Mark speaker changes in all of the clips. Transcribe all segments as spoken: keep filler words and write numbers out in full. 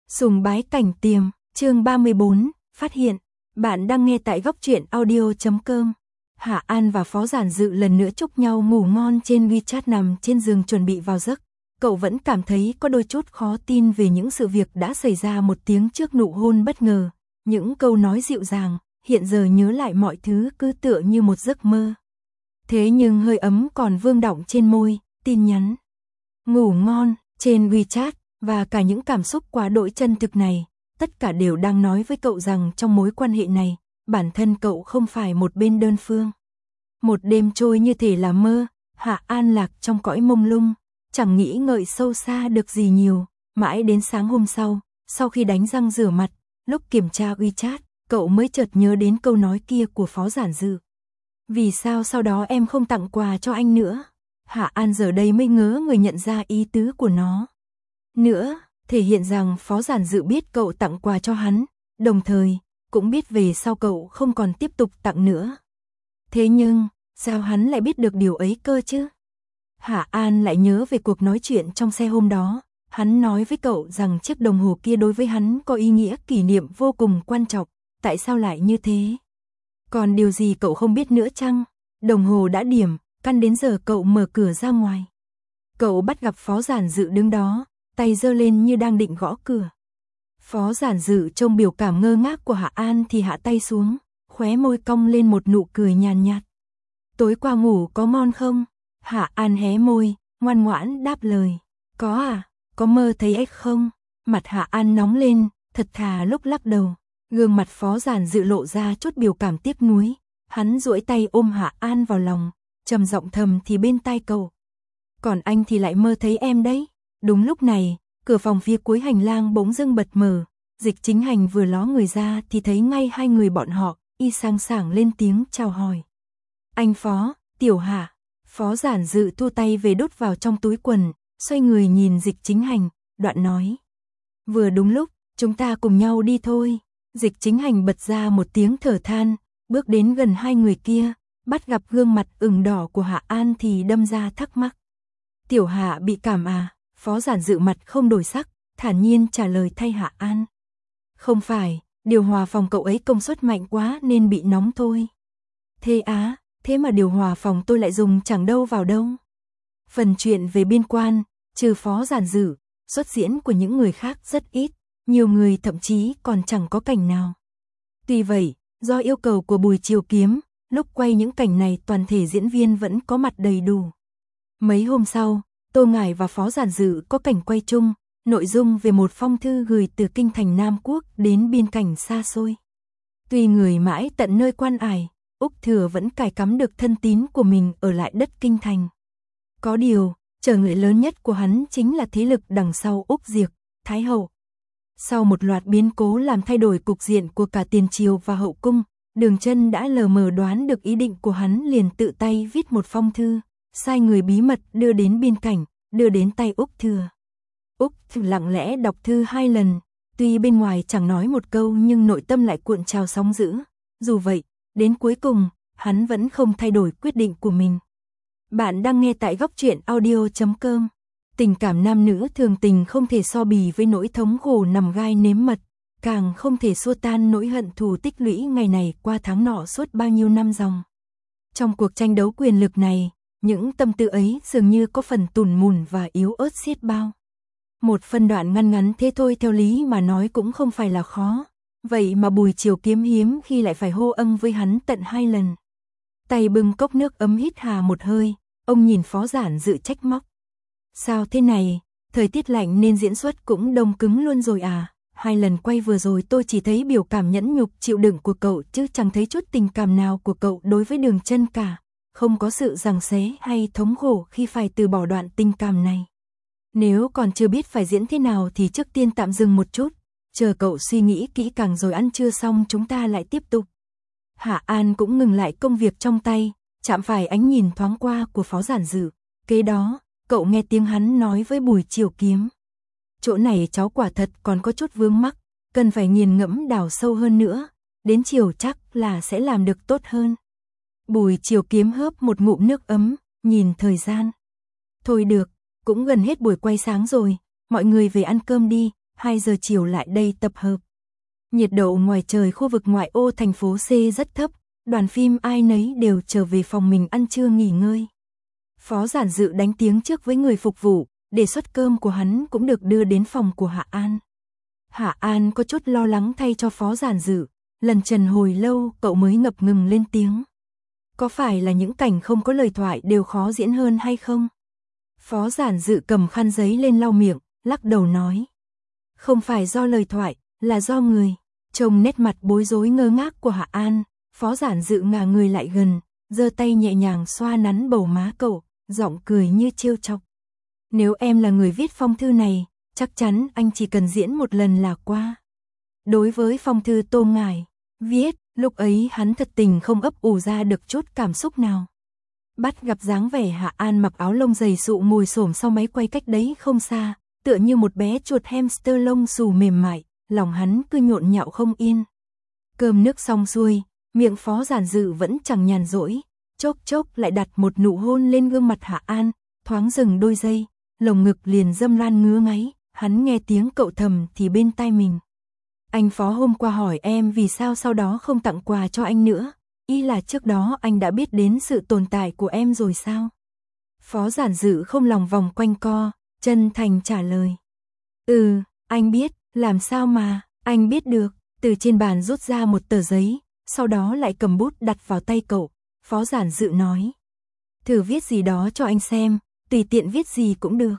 Speaker 1: Sùng bái cảnh tiềm, chương ba mươi bốn, phát hiện. Bạn đang nghe tại góc truyện audio chấm com. Hạ An và Phó Giản Dự lần nữa chúc nhau ngủ ngon trên WeChat. Nằm trên giường chuẩn bị vào giấc, cậu vẫn cảm thấy có đôi chút khó tin về những sự việc đã xảy ra một tiếng trước nụ hôn bất ngờ. Những câu nói dịu dàng, hiện giờ nhớ lại mọi thứ cứ tựa như một giấc mơ. Thế nhưng hơi ấm còn vương đọng trên môi, tin nhắn ngủ ngon trên WeChat và cả những cảm xúc quá đỗi chân thực này, tất cả đều đang nói với cậu rằng trong mối quan hệ này, bản thân cậu không phải một bên đơn phương. Một đêm trôi như thể là mơ, Hạ An lạc trong cõi mông lung, chẳng nghĩ ngợi sâu xa được gì nhiều, mãi đến sáng hôm sau, sau khi đánh răng rửa mặt, lúc kiểm tra WeChat, cậu mới chợt nhớ đến câu nói kia của Phó Giản Dự. Vì sao sau đó em không tặng quà cho anh nữa? Hạ An giờ đây mới ngớ người nhận ra ý tứ của nó. Nữa, thể hiện rằng Phó Giản Dự biết cậu tặng quà cho hắn, đồng thời, cũng biết về sau cậu không còn tiếp tục tặng nữa. Thế nhưng, sao hắn lại biết được điều ấy cơ chứ? Hạ An lại nhớ về cuộc nói chuyện trong xe hôm đó, hắn nói với cậu rằng chiếc đồng hồ kia đối với hắn có ý nghĩa kỷ niệm vô cùng quan trọng, tại sao lại như thế? Còn điều gì cậu không biết nữa chăng? Đồng hồ đã điểm, căn đến giờ cậu mở cửa ra ngoài. Cậu bắt gặp Phó Giản Dự đứng đó, tay giơ lên như đang định gõ cửa. Phó Giản Dự trông biểu cảm ngơ ngác của Hạ An thì hạ tay xuống, khóe môi cong lên một nụ cười nhàn nhạt. Tối qua ngủ có ngon không? Hạ An hé môi, ngoan ngoãn đáp lời. Có à, có mơ thấy ếch không? Mặt Hạ An nóng lên, thật thà lúc lắc đầu. Gương mặt Phó Giản Dự lộ ra chút biểu cảm tiếc nuối. Hắn duỗi tay ôm Hạ An vào lòng, trầm giọng thầm thì bên tai cậu. Còn anh thì lại mơ thấy em đấy. Đúng lúc này, cửa phòng phía cuối hành lang bỗng dưng bật mở. Dịch Chính Hành vừa ló người ra thì thấy ngay hai người bọn họ, y sang sảng lên tiếng chào hỏi. Anh Phó, Tiểu Hạ. Phó Giản Dự thu tay về đút vào trong túi quần, xoay người nhìn Dịch Chính Hành, đoạn nói. Vừa đúng lúc, chúng ta cùng nhau đi thôi. Dịch Chính Hành bật ra một tiếng thở than, bước đến gần hai người kia, bắt gặp gương mặt ửng đỏ của Hạ An thì đâm ra thắc mắc. Tiểu Hạ bị cảm à? Phó Giản Dự mặt không đổi sắc, thản nhiên trả lời thay Hạ An. Không phải, điều hòa phòng cậu ấy công suất mạnh quá nên bị nóng thôi. Thế á, thế mà điều hòa phòng tôi lại dùng chẳng đâu vào đâu. Phần chuyện về biên quan, trừ Phó Giản Dự, xuất diễn của những người khác rất ít, nhiều người thậm chí còn chẳng có cảnh nào. Tuy vậy, do yêu cầu của Bùi Triều Kiếm, lúc quay những cảnh này toàn thể diễn viên vẫn có mặt đầy đủ. Mấy hôm sau, Tô Ngải và Phó Giản Dự có cảnh quay chung, nội dung về một phong thư gửi từ kinh thành Nam Quốc đến biên cảnh xa xôi. Tuy người mãi tận nơi quan ải, Úc Thừa vẫn cài cắm được thân tín của mình ở lại đất kinh thành. Có điều, trở ngại lớn nhất của hắn chính là thế lực đằng sau Úc Diệc, Thái Hậu. Sau một loạt biến cố làm thay đổi cục diện của cả tiền triều và hậu cung, Đường Chân đã lờ mờ đoán được ý định của hắn, liền tự tay viết một phong thư, sai người bí mật đưa đến biên cảnh, đưa đến tay Úc Thừa. Úc Thừa lặng lẽ đọc thư hai lần, tuy bên ngoài chẳng nói một câu nhưng nội tâm lại cuộn trào sóng dữ. Dù vậy, đến cuối cùng, hắn vẫn không thay đổi quyết định của mình. Bạn đang nghe tại góc truyện audio chấm com. Tình cảm nam nữ thường tình không thể so bì với nỗi thống khổ nằm gai nếm mật, càng không thể xua tan nỗi hận thù tích lũy ngày này qua tháng nọ suốt bao nhiêu năm dòng. Trong cuộc tranh đấu quyền lực này, những tâm tư ấy dường như có phần tủn mủn và yếu ớt xiết bao. Một phân đoạn ngăn ngắn thế thôi theo lý mà nói cũng không phải là khó, vậy mà Bùi Triều Kiếm hiếm khi lại phải hô âng với hắn tận hai lần. Tay bưng cốc nước ấm hít hà một hơi, ông nhìn Phó Giản Dự trách móc. Sao thế này, thời tiết lạnh nên diễn xuất cũng đông cứng luôn rồi à? Hai lần quay vừa rồi tôi chỉ thấy biểu cảm nhẫn nhục chịu đựng của cậu chứ chẳng thấy chút tình cảm nào của cậu đối với Đường Chân cả. Không có sự giằng xé hay thống khổ khi phải từ bỏ đoạn tình cảm này. Nếu còn chưa biết phải diễn thế nào thì trước tiên tạm dừng một chút, chờ cậu suy nghĩ kỹ càng rồi ăn trưa xong chúng ta lại tiếp tục. Hạ An cũng ngừng lại công việc trong tay, chạm phải ánh nhìn thoáng qua của Phó Giản Dự. Kế đó, cậu nghe tiếng hắn nói với Bùi Triều Kiếm. Chỗ này cháu quả thật còn có chút vướng mắc, cần phải nghiền ngẫm đào sâu hơn nữa, đến chiều chắc là sẽ làm được tốt hơn. Bùi Triều Kiếm hớp một ngụm nước ấm, nhìn thời gian. Thôi được, cũng gần hết buổi quay sáng rồi, mọi người về ăn cơm đi. hai giờ chiều lại đây tập hợp. Nhiệt độ ngoài trời khu vực ngoại ô thành phố C rất thấp, đoàn phim ai nấy đều trở về phòng mình ăn trưa nghỉ ngơi. Phó Giản Dự đánh tiếng trước với người phục vụ, đề xuất cơm của hắn cũng được đưa đến phòng của Hạ An. Hạ An có chút lo lắng thay cho Phó Giản Dự, lần trần hồi lâu cậu mới ngập ngừng lên tiếng. Có phải là những cảnh không có lời thoại đều khó diễn hơn hay không? Phó Giản Dự cầm khăn giấy lên lau miệng, lắc đầu nói. Không phải do lời thoại, là do người. Trông nét mặt bối rối ngơ ngác của Hạ An, Phó Giản Dự ngả người lại gần, giơ tay nhẹ nhàng xoa nắn bầu má cậu, giọng cười như trêu chọc. Nếu em là người viết phong thư này, chắc chắn anh chỉ cần diễn một lần là qua. Đối với phong thư Tô Ngải viết, lúc ấy hắn thật tình không ấp ủ ra được chút cảm xúc nào. Bắt gặp dáng vẻ Hạ An mặc áo lông dày sụ ngồi xổm sau máy quay cách đấy không xa, tựa như một bé chuột hamster lông xù mềm mại, lòng hắn cứ nhộn nhạo không yên. Cơm nước xong xuôi, miệng Phó Giản Dự vẫn chẳng nhàn rỗi, chốc chốc lại đặt một nụ hôn lên gương mặt Hạ An, thoáng dừng đôi giây, lồng ngực liền dâm lan ngứa ngáy, hắn nghe tiếng cậu thầm thì bên tai mình. Anh Phó hôm qua hỏi em vì sao sau đó không tặng quà cho anh nữa, ý là trước đó anh đã biết đến sự tồn tại của em rồi sao? Phó Giản Dự không lòng vòng quanh co, chân thành trả lời. Ừ, anh biết, làm sao mà, anh biết được, từ trên bàn rút ra một tờ giấy, sau đó lại cầm bút đặt vào tay cậu, Phó Giản Dự nói. Thử viết gì đó cho anh xem, tùy tiện viết gì cũng được.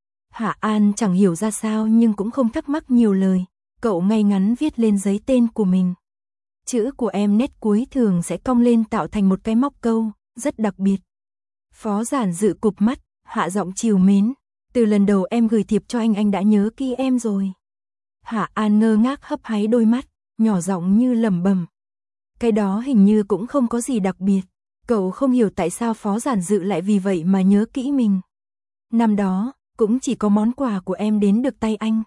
Speaker 1: Hạ An chẳng hiểu ra sao nhưng cũng không thắc mắc nhiều lời, cậu ngay ngắn viết lên giấy tên của mình. Chữ của em nét cuối thường sẽ cong lên tạo thành một cái móc câu, rất đặc biệt. Phó Giản Dự cụp mắt, hạ giọng trìu mến. Từ lần đầu em gửi thiệp cho anh anh đã nhớ kỹ em rồi. Hạ An ngơ ngác hấp háy đôi mắt, nhỏ giọng như lẩm bẩm. Cái đó hình như cũng không có gì đặc biệt. Cậu không hiểu tại sao Phó Giản Dự lại vì vậy mà nhớ kỹ mình. Năm đó, cũng chỉ có món quà của em đến được tay anh.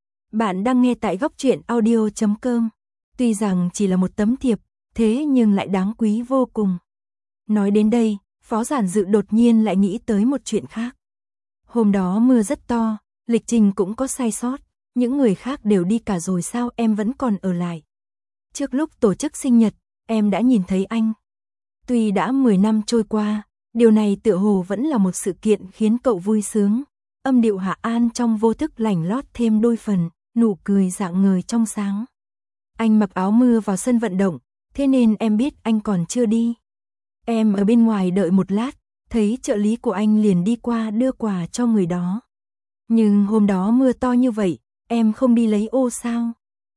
Speaker 1: Bạn đang nghe tại góc truyện audio chấm com. Tuy rằng chỉ là một tấm thiệp, thế nhưng lại đáng quý vô cùng. Nói đến đây, Phó Giản Dự đột nhiên lại nghĩ tới một chuyện khác. Hôm đó mưa rất to, lịch trình cũng có sai sót, những người khác đều đi cả rồi sao em vẫn còn ở lại. Trước lúc tổ chức sinh nhật, em đã nhìn thấy anh. Tuy đã mười năm trôi qua, điều này tựa hồ vẫn là một sự kiện khiến cậu vui sướng. Âm điệu Hạ An trong vô thức lảnh lót thêm đôi phần, nụ cười rạng ngời trong sáng. Anh mặc áo mưa vào sân vận động, thế nên em biết anh còn chưa đi. Em ở bên ngoài đợi một lát, thấy trợ lý của anh liền đi qua đưa quà cho người đó. Nhưng hôm đó mưa to như vậy, em không đi lấy ô sao?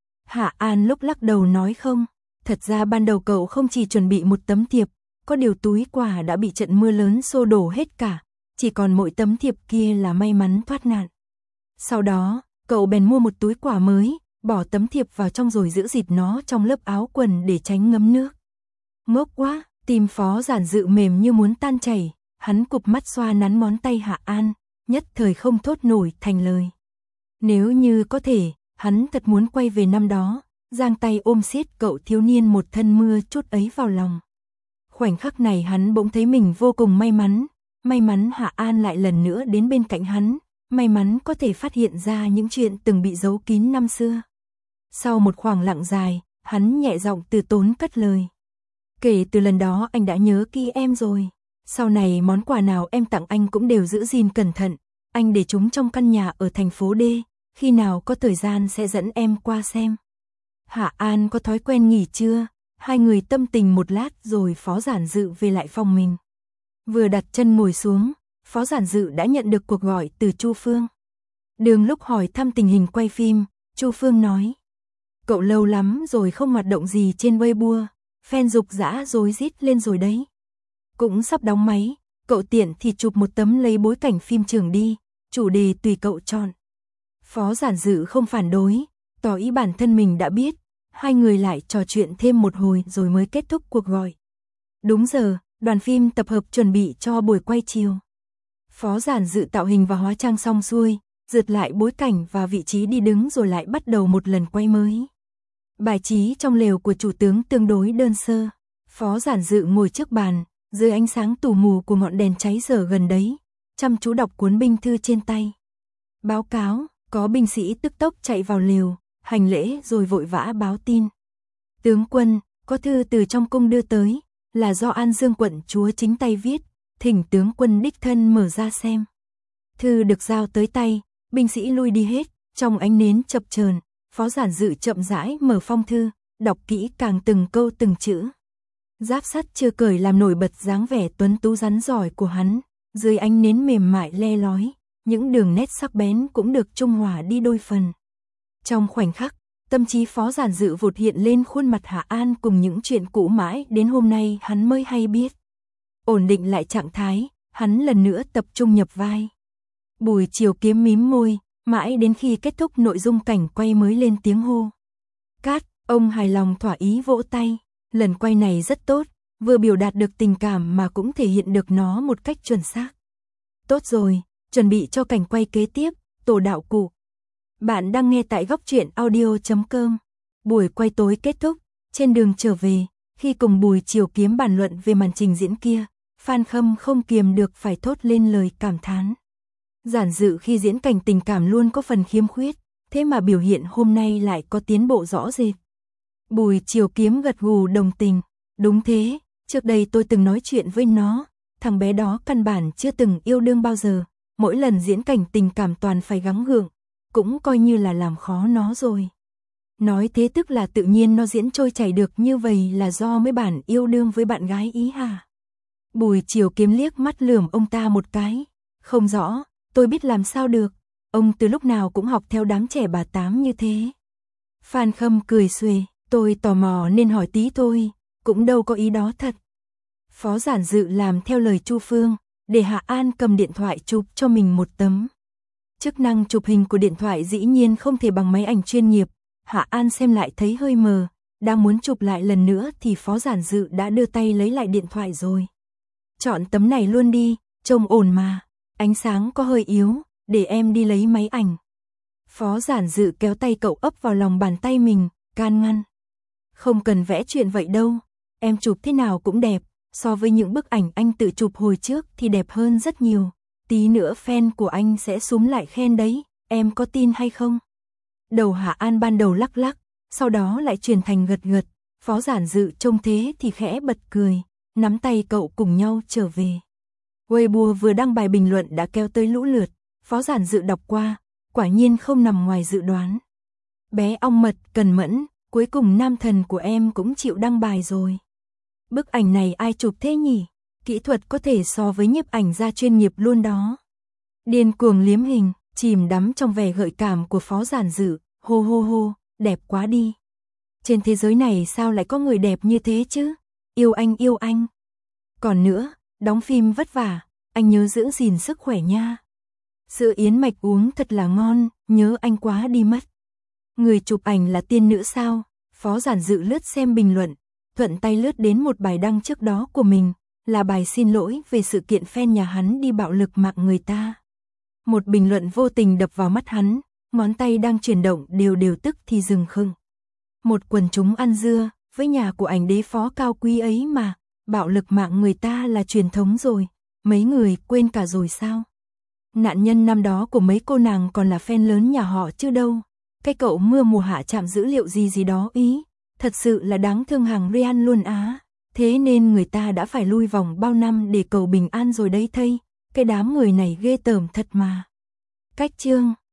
Speaker 1: Hạ An lúc lắc đầu nói không, thật ra ban đầu cậu không chỉ chuẩn bị một tấm thiệp, có điều túi quà đã bị trận mưa lớn xô đổ hết cả, chỉ còn mỗi tấm thiệp kia là may mắn thoát nạn. Sau đó, cậu bèn mua một túi quà mới, bỏ tấm thiệp vào trong rồi giữ dịt nó trong lớp áo quần để tránh ngấm nước. Ngốc quá, tim Phó Giản Dự mềm như muốn tan chảy, hắn cụp mắt xoa nắn ngón tay Hạ An, nhất thời không thốt nổi thành lời. Nếu như có thể, hắn thật muốn quay về năm đó, giang tay ôm siết cậu thiếu niên một thân mưa chút ấy vào lòng. Khoảnh khắc này hắn bỗng thấy mình vô cùng may mắn, may mắn Hạ An lại lần nữa đến bên cạnh hắn, may mắn có thể phát hiện ra những chuyện từng bị giấu kín năm xưa. Sau một khoảng lặng dài, hắn nhẹ giọng từ tốn cất lời. Kể từ lần đó anh đã nhớ kỹ em rồi. Sau này món quà nào em tặng anh cũng đều giữ gìn cẩn thận. Anh để chúng trong căn nhà ở thành phố D, khi nào có thời gian sẽ dẫn em qua xem. Hạ An có thói quen nghỉ trưa, hai người tâm tình một lát rồi Phó Giản Dự về lại phòng mình. Vừa đặt chân ngồi xuống, Phó Giản Dự đã nhận được cuộc gọi từ Chu Phương. Đường lúc hỏi thăm tình hình quay phim, Chu Phương nói. Cậu lâu lắm rồi không hoạt động gì trên Weibo, fan dục dã rối rít lên rồi đấy. Cũng sắp đóng máy, cậu tiện thì chụp một tấm lấy bối cảnh phim trường đi, chủ đề tùy cậu chọn. Phó Giản Dự không phản đối, tỏ ý bản thân mình đã biết, hai người lại trò chuyện thêm một hồi rồi mới kết thúc cuộc gọi. Đúng giờ, đoàn phim tập hợp chuẩn bị cho buổi quay chiều. Phó Giản Dự tạo hình và hóa trang xong xuôi, rượt lại bối cảnh và vị trí đi đứng rồi lại bắt đầu một lần quay mới. Bài trí trong lều của chủ tướng tương đối đơn sơ. Phó Giản Dự ngồi trước bàn, dưới ánh sáng tù mù của ngọn đèn cháy dở gần đấy, chăm chú đọc cuốn binh thư trên tay. Báo cáo, Có binh sĩ tức tốc chạy vào lều, hành lễ rồi vội vã báo tin. Tướng quân, có thư từ trong cung đưa tới, là do An Dương quận chúa chính tay viết, thỉnh tướng quân đích thân mở ra xem. Thư được giao tới tay, binh sĩ lui đi hết, trong ánh nến chập chờn, Phó Giản Dự chậm rãi mở phong thư, đọc kỹ càng từng câu từng chữ. Giáp sắt chưa cởi làm nổi bật dáng vẻ tuấn tú rắn giỏi của hắn, dưới ánh nến mềm mại le lói, những đường nét sắc bén cũng được trung hòa đi đôi phần. Trong khoảnh khắc, tâm trí Phó Giản Dự vụt hiện lên khuôn mặt Hạ An cùng những chuyện cũ mãi đến hôm nay hắn mới hay biết. Ổn định lại trạng thái, hắn lần nữa tập trung nhập vai. Bùi Chiều Kiếm mím môi, mãi đến khi kết thúc nội dung cảnh quay mới lên tiếng hô. Cát, ông hài lòng thỏa ý vỗ tay, lần quay này rất tốt, vừa biểu đạt được tình cảm mà cũng thể hiện được nó một cách chuẩn xác. Tốt rồi, chuẩn bị cho cảnh quay kế tiếp, tổ đạo cụ. Bạn đang nghe tại góc truyện audio chấm com. Buổi quay tối kết thúc, trên đường trở về, khi cùng Bùi Chiều Kiếm bàn luận về màn trình diễn kia, Phan Khâm không kiềm được phải thốt lên lời cảm thán. Giản Dự khi diễn cảnh tình cảm luôn có phần khiếm khuyết, thế mà biểu hiện hôm nay lại có tiến bộ rõ rệt. Bùi Chiều Kiếm gật gù đồng tình, đúng thế, trước đây tôi từng nói chuyện với nó, thằng bé đó căn bản chưa từng yêu đương bao giờ, mỗi lần diễn cảnh tình cảm toàn phải gắng gượng, cũng coi như là làm khó nó rồi. Nói thế tức là tự nhiên nó diễn trôi chảy được như vậy là do mấy bản yêu đương với bạn gái ý hả? Bùi Chiều Kiếm liếc mắt lườm ông ta một cái, không rõ, tôi biết làm sao được, ông từ lúc nào cũng học theo đám trẻ bà tám như thế. Phan Khâm cười xuề, tôi tò mò nên hỏi tí thôi, cũng đâu có ý đó thật. Phó Giản Dự làm theo lời Chu Phương, để Hạ An cầm điện thoại chụp cho mình một tấm. Chức năng chụp hình của điện thoại dĩ nhiên không thể bằng máy ảnh chuyên nghiệp, Hạ An xem lại thấy hơi mờ, đang muốn chụp lại lần nữa thì Phó Giản Dự đã đưa tay lấy lại điện thoại rồi. Chọn tấm này luôn đi, trông ổn mà, ánh sáng có hơi yếu, để em đi lấy máy ảnh. Phó Giản Dự kéo tay cậu ấp vào lòng bàn tay mình, can ngăn. Không cần vẽ chuyện vậy đâu, em chụp thế nào cũng đẹp, so với những bức ảnh anh tự chụp hồi trước thì đẹp hơn rất nhiều. Tí nữa fan của anh sẽ súm lại khen đấy, em có tin hay không? Đầu Hạ An ban đầu lắc lắc, sau đó lại chuyển thành gật gật, Phó Giản Dự trông thế thì khẽ bật cười, nắm tay cậu cùng nhau trở về. Weibo vừa đăng bài bình luận đã kéo tới lũ lượt, Phó Giản Dự đọc qua, quả nhiên không nằm ngoài dự đoán. Bé ong mật, cần mẫn, cuối cùng nam thần của em cũng chịu đăng bài rồi. Bức ảnh này ai chụp thế nhỉ? Kỹ thuật có thể so với nhiếp ảnh gia chuyên nghiệp luôn đó. Điên cuồng liếm hình, chìm đắm trong vẻ gợi cảm của Phó Giản Dự, hô hô hô, đẹp quá đi. Trên thế giới này sao lại có người đẹp như thế chứ? Yêu anh yêu anh. Còn nữa, đóng phim vất vả, anh nhớ giữ gìn sức khỏe nha. Sữa yến mạch uống thật là ngon, nhớ anh quá đi mất. Người chụp ảnh là tiên nữ sao? Phó Giản Dự lướt xem bình luận, thuận tay lướt đến một bài đăng trước đó của mình, là bài xin lỗi về sự kiện fan nhà hắn đi bạo lực mạng người ta. Một bình luận vô tình đập vào mắt hắn, ngón tay đang chuyển động đều đều tức thì dừng khựng. Một quần chúng ăn dưa, với nhà của ảnh đế phó cao quý ấy mà, bạo lực mạng người ta là truyền thống rồi, mấy người quên cả rồi sao? Nạn nhân năm đó của mấy cô nàng còn là fan lớn nhà họ chứ đâu. Cái cậu mưa mùa hạ chạm dữ liệu gì gì đó ý, thật sự là đáng thương hàng Rian luôn á. Thế nên người ta đã phải lui vòng bao năm để cầu bình an rồi đấy thây, cái đám người này ghê tởm thật mà. Cách chương